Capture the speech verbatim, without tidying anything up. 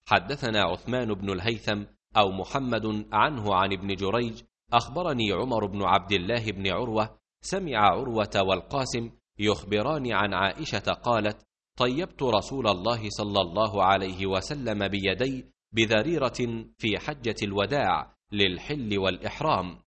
حدثنا عثمان بن الهيثم أو محمد عنه عن ابن جريج أخبرني عمر بن عبد الله بن عروة سمع عروة والقاسم يخبران عن عائشة قالت: طيبت رسول الله صلى الله عليه وسلم بيدي بذريرة في حجة الوداع للحل والإحرام،